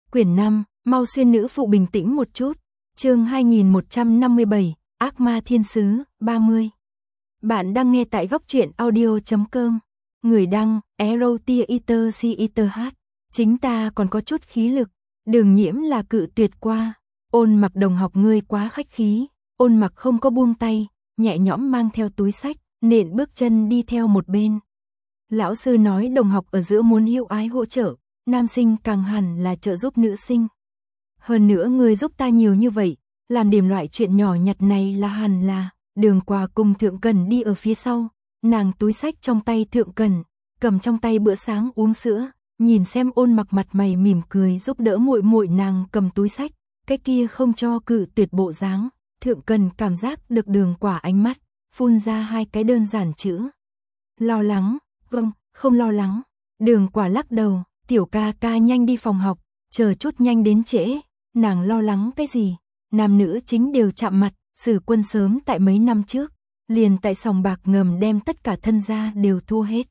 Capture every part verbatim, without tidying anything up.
Quyển năm, mau xuyên nữ phụ bình tĩnh một chút. Chương hai nghìn một trăm năm mươi bảy, Ác ma thiên sứ, ba mươi. Bạn đang nghe tại góc truyện audio chấm com. Người đăng, Erotiater Citer H. Chính ta còn có chút khí lực. Đường Nhiễm là cự tuyệt qua. Ôn Mặc đồng học ngươi quá khách khí. Ôn Mặc không có buông tay, nhẹ nhõm mang theo túi sách, nện bước chân đi theo một bên. Lão sư nói đồng học ở giữa muốn hữu ái hỗ trợ, nam sinh càng hẳn là trợ giúp nữ sinh. Hơn nữa ngươi giúp ta nhiều như vậy, làm điểm loại chuyện nhỏ nhặt này là hẳn là. Đường Quả cùng Thượng Cần đi ở phía sau, nàng túi sách trong tay Thượng Cần, cầm trong tay bữa sáng uống sữa, nhìn xem Ôn Mặc mặt mày mỉm cười giúp đỡ muội muội nàng cầm túi sách, cái kia không cho cự tuyệt bộ dáng. Thượng Cần cảm giác được Đường Quả ánh mắt, phun ra hai cái đơn giản chữ. Lo lắng, vâng, không lo lắng. Đường Quả lắc đầu, tiểu ca ca nhanh đi phòng học, chờ chút nhanh đến trễ, nàng lo lắng cái gì, nam nữ chính đều chạm mặt, Sử Quân sớm tại mấy năm trước, liền tại sòng bạc ngầm đem tất cả thân gia đều thua hết.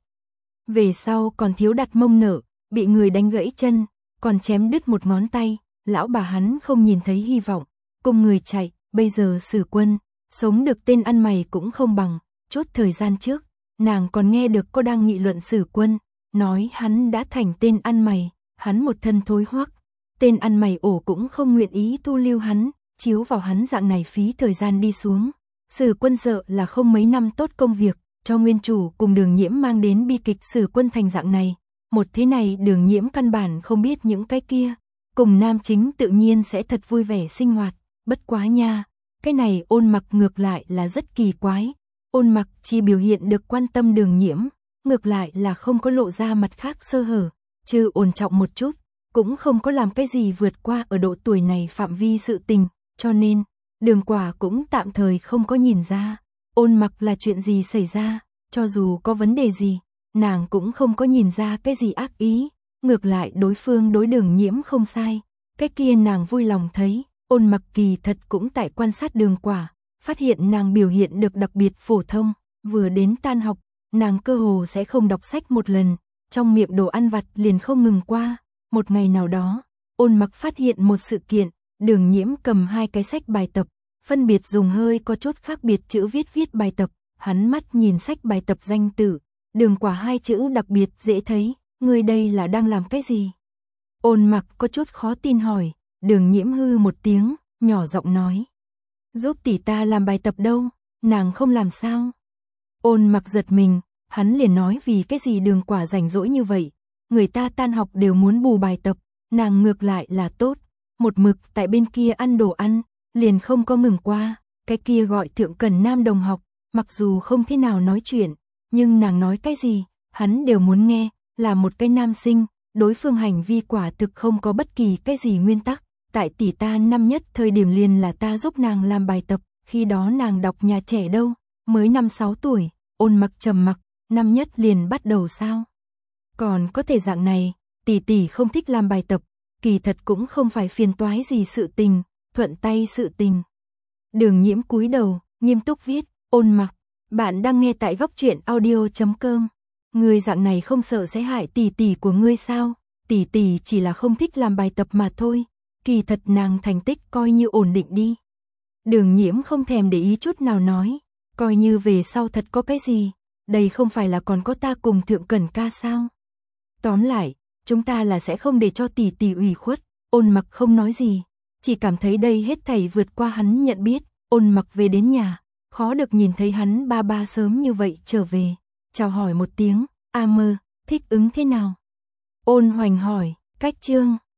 Về sau còn thiếu đặt mông nợ, bị người đánh gãy chân, còn chém đứt một ngón tay, lão bà hắn không nhìn thấy hy vọng, cùng người chạy, bây giờ Sử Quân, sống được tên ăn mày cũng không bằng, chốt thời gian trước, nàng còn nghe được cô đang nghị luận Sử Quân, nói hắn đã thành tên ăn mày, hắn một thân thối hoắc, tên ăn mày ổ cũng không nguyện ý thu lưu hắn, chiếu vào hắn dạng này phí thời gian đi xuống. Sử Quân sợ là không mấy năm tốt công việc, cho nguyên chủ cùng Đường Nhiễm mang đến bi kịch Sử Quân thành dạng này. Một thế này Đường Nhiễm căn bản không biết những cái kia, cùng nam chính tự nhiên sẽ thật vui vẻ sinh hoạt, bất quá nha, cái này Ôn Mặc ngược lại là rất kỳ quái. Ôn Mặc chỉ biểu hiện được quan tâm Đường Nhiễm, ngược lại là không có lộ ra mặt khác sơ hở, trừ ổn trọng một chút, cũng không có làm cái gì vượt qua ở độ tuổi này phạm vi sự tình, cho nên, Đường Quả cũng tạm thời không có nhìn ra, Ôn Mặc là chuyện gì xảy ra, cho dù có vấn đề gì, nàng cũng không có nhìn ra cái gì ác ý, ngược lại đối phương đối Đường Nhiễm không sai, cái kia nàng vui lòng thấy, Ôn Mặc kỳ thật cũng tại quan sát Đường Quả, phát hiện nàng biểu hiện được đặc biệt phổ thông, vừa đến tan học, nàng cơ hồ sẽ không đọc sách một lần, trong miệng đồ ăn vặt liền không ngừng qua. Một ngày nào đó, Ôn Mặc phát hiện một sự kiện, Đường Nhiễm cầm hai cái sách bài tập, phân biệt dùng hơi có chút khác biệt chữ viết viết bài tập, hắn mắt nhìn sách bài tập danh tự, Đường Quả hai chữ đặc biệt dễ thấy, ngươi đây là đang làm cái gì? Ôn Mặc có chút khó tin hỏi, Đường Nhiễm hư một tiếng, nhỏ giọng nói, giúp tỷ ta làm bài tập đâu, nàng không làm sao? Ôn Mặc giật mình, hắn liền nói vì cái gì Đường Quả rảnh rỗi như vậy, người ta tan học đều muốn bù bài tập, nàng ngược lại là tốt, một mực tại bên kia ăn đồ ăn, liền không có ngừng qua, cái kia gọi Thượng Cần nam đồng học, mặc dù không thế nào nói chuyện, nhưng nàng nói cái gì, hắn đều muốn nghe, là một cái nam sinh, đối phương hành vi quả thực không có bất kỳ cái gì nguyên tắc, tại tỷ ta năm nhất thời điểm liền là ta giúp nàng làm bài tập, khi đó nàng đọc nhà trẻ đâu, mới năm sáu tuổi, Ôn Mặc trầm mặc, năm nhất liền bắt đầu sao? Còn có thể dạng này, tỷ tỷ không thích làm bài tập, kỳ thật cũng không phải phiền toái gì sự tình, thuận tay sự tình. Đường Nhiễm cúi đầu, nghiêm túc viết, Ôn Mặc, bạn đang nghe tại góc truyện audio chấm com. Ngươi dạng này không sợ sẽ hại tỷ tỷ của ngươi sao? Tỷ tỷ chỉ là không thích làm bài tập mà thôi, kỳ thật nàng thành tích coi như ổn định đi. Đường Nhiễm không thèm để ý chút nào nói, coi như về sau thật có cái gì, đây không phải là còn có ta cùng Thượng Cần ca sao? Tóm lại, chúng ta là sẽ không để cho tỷ tỷ ủy khuất. Ôn Mặc không nói gì, chỉ cảm thấy đây hết thảy vượt qua hắn nhận biết. Ôn Mặc về đến nhà, khó được nhìn thấy hắn ba ba sớm như vậy trở về, chào hỏi một tiếng, a mơ, thích ứng thế nào? Ôn Hoành hỏi, cách chương